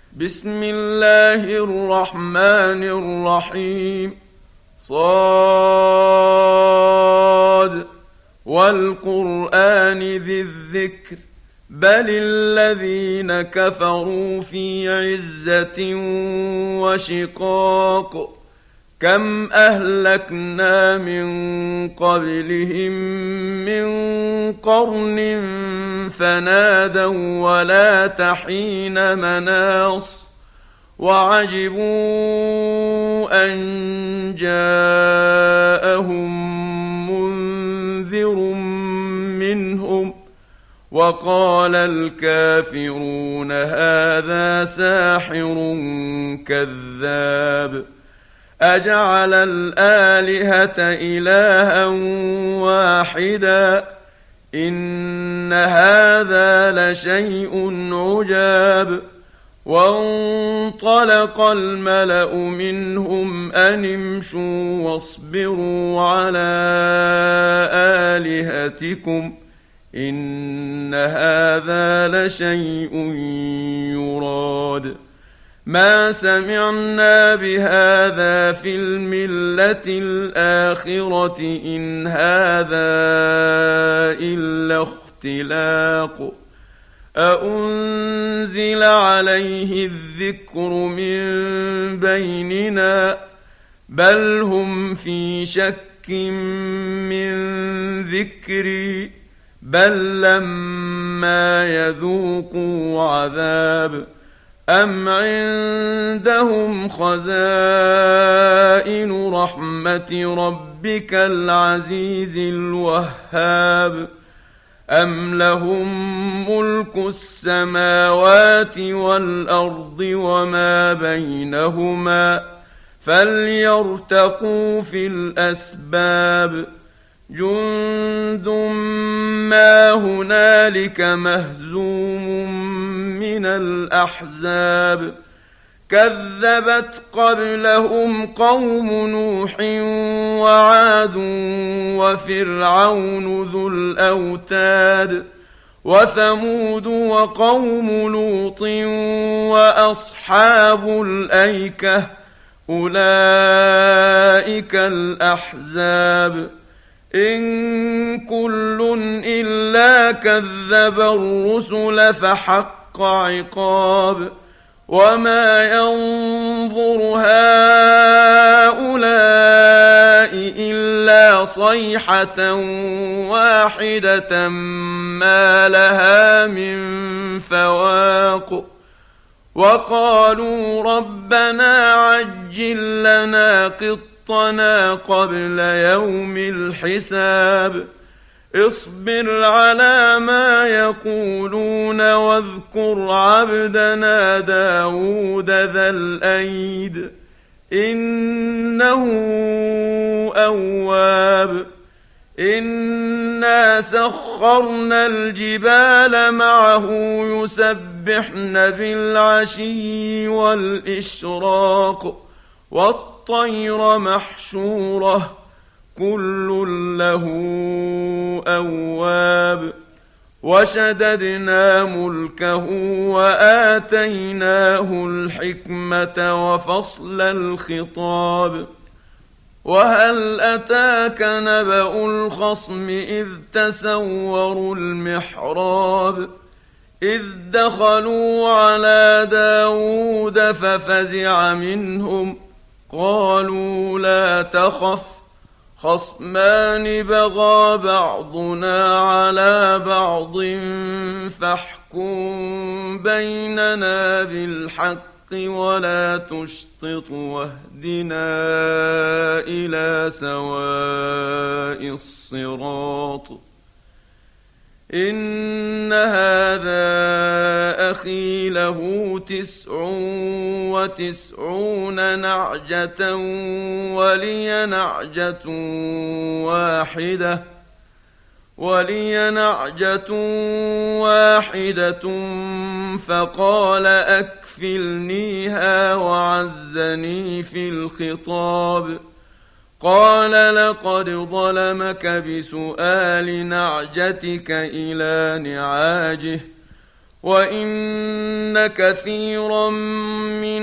بسم الله الرحمن الرحيم. صاد والقرآن ذي الذكر بل الذين كفروا في عزة وشقاق كم أهلكنا من قبلهم من قرن فنادوا ولا تحين مناص وعجبوا أن جاءهم منذر منهم وقال الكافرون هذا ساحر كذاب أجعل الآلهة إلها واحدا إن هذا لشيء عجاب وانطلق الملأ منهم أن امشوا واصبروا على آلهتكم إن هذا لشيء يراد ما سمعنا بهذا في الملة الآخرة إن هذا إلا اختلاق أأنزل عليه الذكر من بيننا بل هم في شك من ذكري بل لما يذوقوا عذاب أم عندهم خزائن رحمة ربك العزيز الوهاب أم لهم ملك السماوات والأرض وما بينهما فليرتقوا في الأسباب جند ما هنالك مهزوم من الأحزاب كذبت قبلهم قوم نوح وعاد وفرعون ذو الأوتاد وثمود وقوم لوط وأصحاب الأيكة أولئك الأحزاب إن كل إلا كذب الرسل فحق عقاب وما ينظر هؤلاء إلا صيحة واحدة ما لها من فواق وقالوا ربنا عجل لنا قطنا قبل يوم الحساب اصبر على ما يقولون واذكر عبدنا داود ذا الأيد إنه أواب إنا سخرنا الجبال معه يسبحن بالعشي والإشراق والطير محشورة كل له أواب وشددنا ملكه وآتيناه الحكمة وفصل الخطاب وهل أتاك نبأ الخصم إذ تسوروا المحراب إذ دخلوا على داود ففزع منهم قالوا لا تخف خصمان بغى بعضنا على بعض فاحكم بيننا بالحق ولا تشطط واهدنا إلى سواء الصراط إن هذا أخي له 99 نعجة ولي نعجة واحدة فقال أكفلنيها وعزني في الخطاب قال لقد ظلمك بسؤال نعجتك إلى نعاجه وإن كثيرا من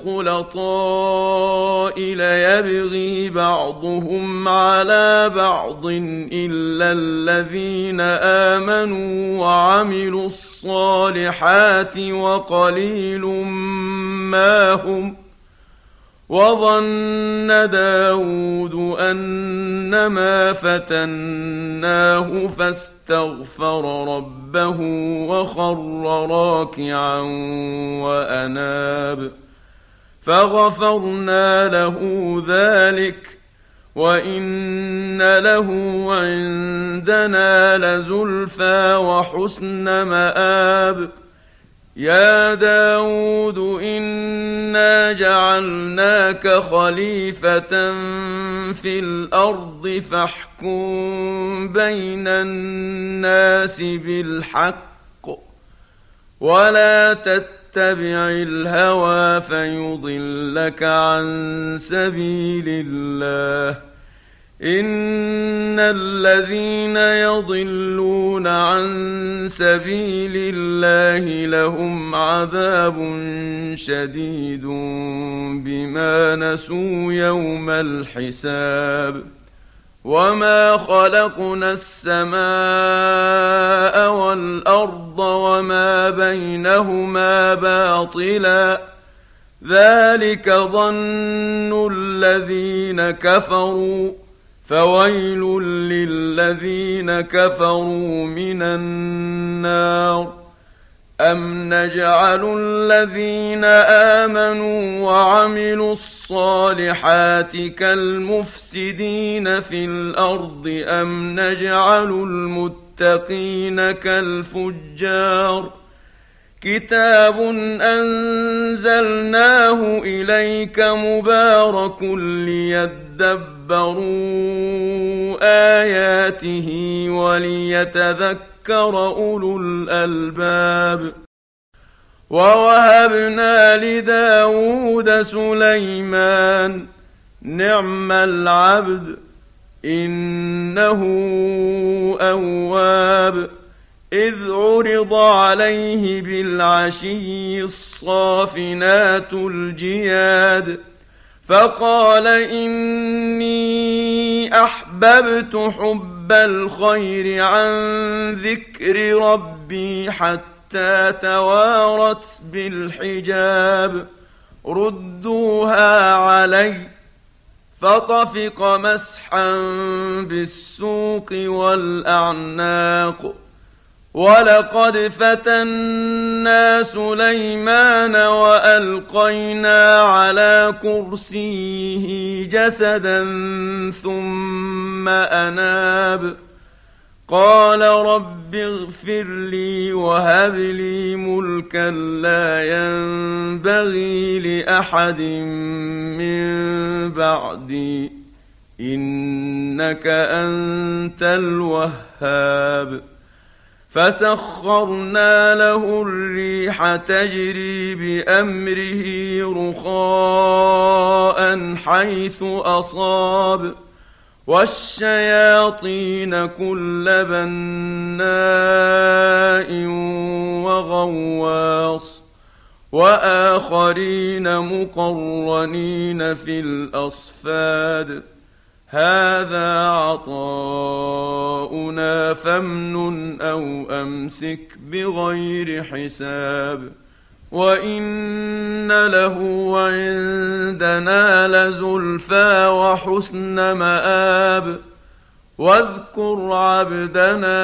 الخلطاء ليبغي بعضهم على بعض إلا الذين آمنوا وعملوا الصالحات وقليل ما هم. وظن داود أنما فتناه فاستغفر ربه وخر راكعا وأناب فغفرنا له ذلك وإن له عندنا لزلفى وحسن مآب. يا داود إنا جعلناك خليفة في الأرض فاحكم بين الناس بالحق ولا تتبع الهوى فيضلك عن سبيل الله. إن الذين يضلون عن سبيل الله لهم عذاب شديد بما نسوا يوم الحساب. وما خلقنا السماء والأرض وما بينهما باطلا ذلك ظن الذين كفروا فويل للذين كفروا من النار. أم نجعل الذين آمنوا وعملوا الصالحات كالمفسدين في الأرض أم نجعل المتقين كالفجار. كتاب أنزلناه إليك مبارك ليدبروا آياته وليتذكر أولو الألباب. ووهبنا لداود سليمان نعم العبد إنه أواب. إذ عرض عليه بالعشي الصافنات الجياد فقال إني أحببت حب الخير عن ذكر ربي حتى توارت بالحجاب. ردوها علي فطفق مسحا بالسوق والأعناق. ولقد فتنا سليمان وألقينا على كرسيه جسدا ثم أناب. قال رب اغفر لي وهب لي ملكا لا ينبغي لأحد من بعدي إنك أنت الوهاب. فسخرنا له الريح تجري بأمره رخاء حيث أصاب والشياطين كل بناء وغواص وآخرين مقرنين في الأصفاد. هذا عطاؤنا فامنن أو أمسك بغير حساب. وإن له عندنا لزلفى وحسن مآب. واذكر عبدنا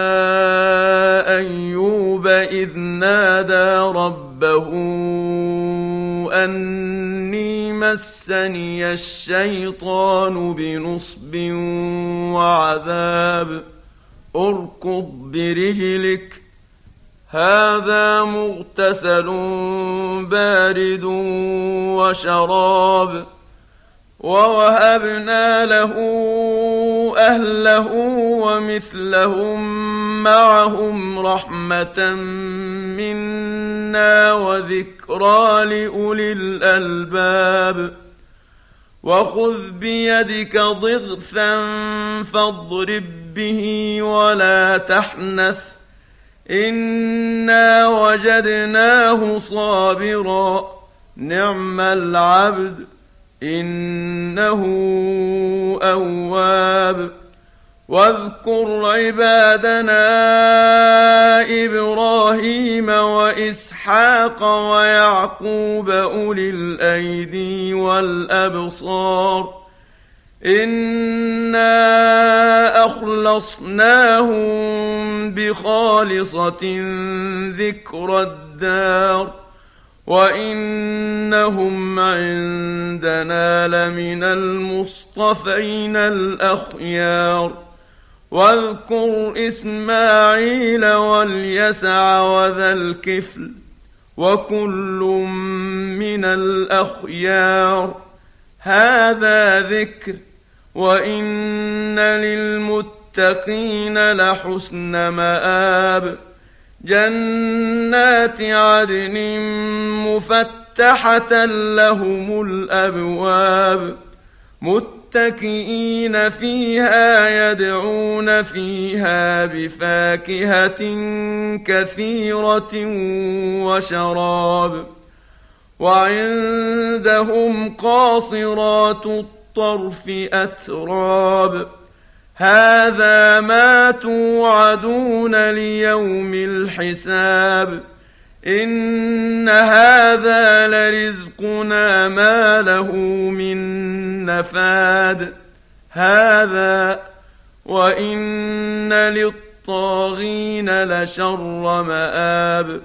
أيوب إذ نادى ربه أني مسني الشيطان بنصب وعذاب. اركض برجلك هذا مغتسل بارد وشراب. ووهبنا له أهله ومثلهم معهم رحمة منا وذكرى لأولي الألباب. وخذ بيدك ضغثا فاضرب به ولا تحنث إنا وجدناه صابرا نعم العبد إنه أواب. واذكر عبادنا إبراهيم وإسحاق ويعقوب أولي الأيدي والأبصار إنا أخلصناهم بخالصة ذكر الدار وإنهم عندنا لمن المصطفين الأخيار. واذكر إسماعيل واليسع وذا الكفل وكل من الأخيار هذا ذكر وإن للمتقين لحسن مآب. جنات عدن مفتحة لهم الأبواب متكئين فيها يدعون فيها بفاكهة كثيرة وشراب. وعندهم قاصرات الطرف أتراب هذا ما توعدون ليوم الحساب إن هذا لرزقنا ما له من نفاد هذا وإن للطاغين لشر مآب.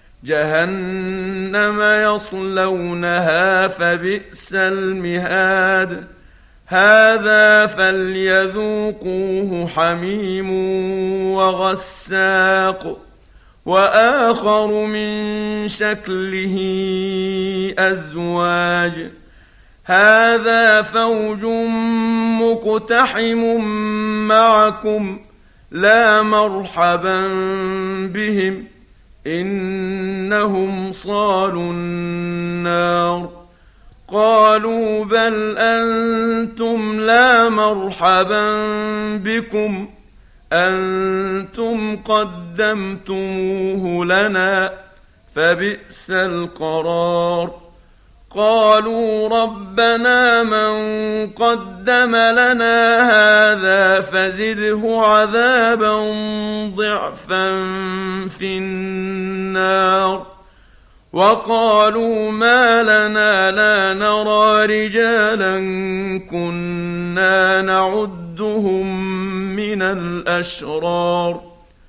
جهنم يصلونها فبئس المهاد هذا فليذوقوه حميم وغساق وآخر من شكله أزواج هذا فوج مقتحم معكم لا مرحبا بهم إنهم صالوا النار. قالوا بل أنتم لا مرحبا بكم أنتم قدمتموه لنا فبئس القرار. قالوا ربنا من قدم لنا هذا فزده عذابا ضعفا في النار. وقالوا ما لنا لا نرى رجالا كنا نعدهم من الأشرار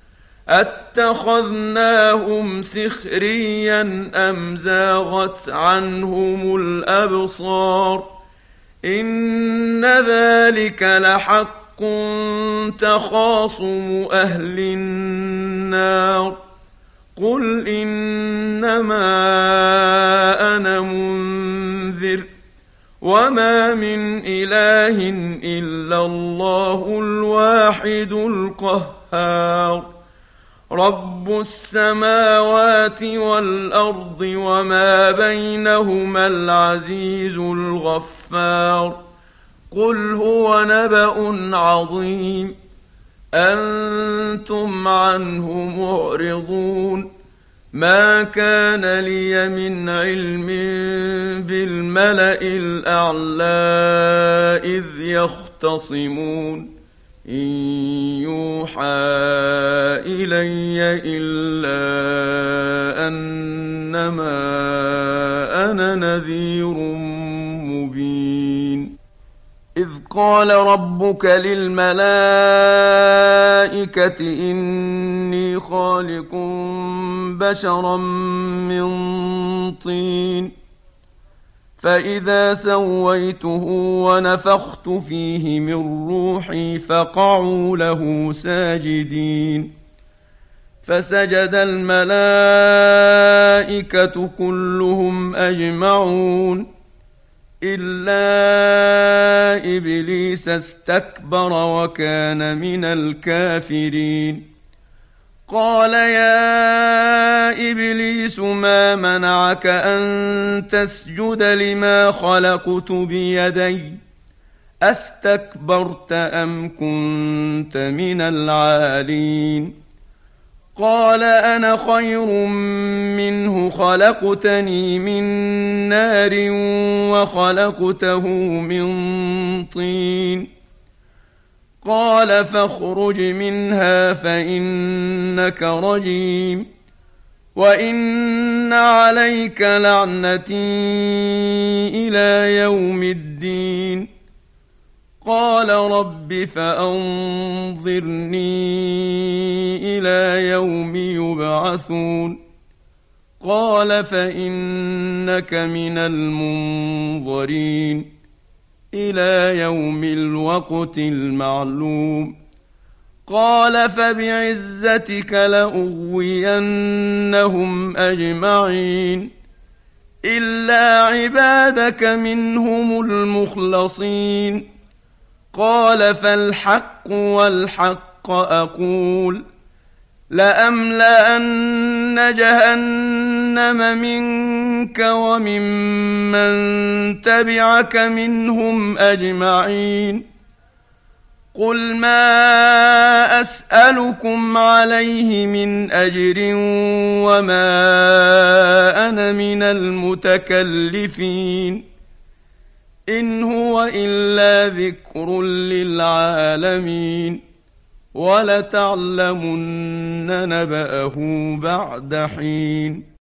أتخذناهم سخريا أم زاغت عنهم الأبصار إن ذلك لحق تخاصم أهل النار. قل إنما أنا منذر وما من إله إلا الله الواحد القهار. رب السماوات والأرض وما بينهما العزيز الغفار. قل هو نبأ عظيم أنتم عنه معرضون. ما كان لي من علم بالملأ الأعلى إذ يختصمون إن يوحى إلي إلا أنما أنا نذير مبين. إذ قال ربك للملائكة إني خالق بشرا من طين فإذا سويته ونفخت فيه من روحي فقعوا له ساجدين. فسجد الملائكة كلهم أجمعون إلا إبليس استكبر وكان من الكافرين. قال يا إبليس ما منعك أن تسجد لما خلقت بيدي أستكبرت أم كنت من العالين. قال أنا خير منه خلقتني من نار وخلقته من طين قال فاخرج منها فإنك رجيم وإن عليك لعنتي إلى يوم الدين قال رب فأنظرني إلى يوم يبعثون قال فإنك من المنظرين إلى يوم الوقت المعلوم قال فبعزتك لأغوينهم أجمعين إلا عبادك منهم المخلصين قال فالحق والحق أقول لأملأن جهنم منك وممن تبعك منهم أجمعين قل ما أسألكم عليه من أجر وما أنا من المتكلفين إن هو إلا ذكر للعالمين ولتعلمن نبأه بعد حين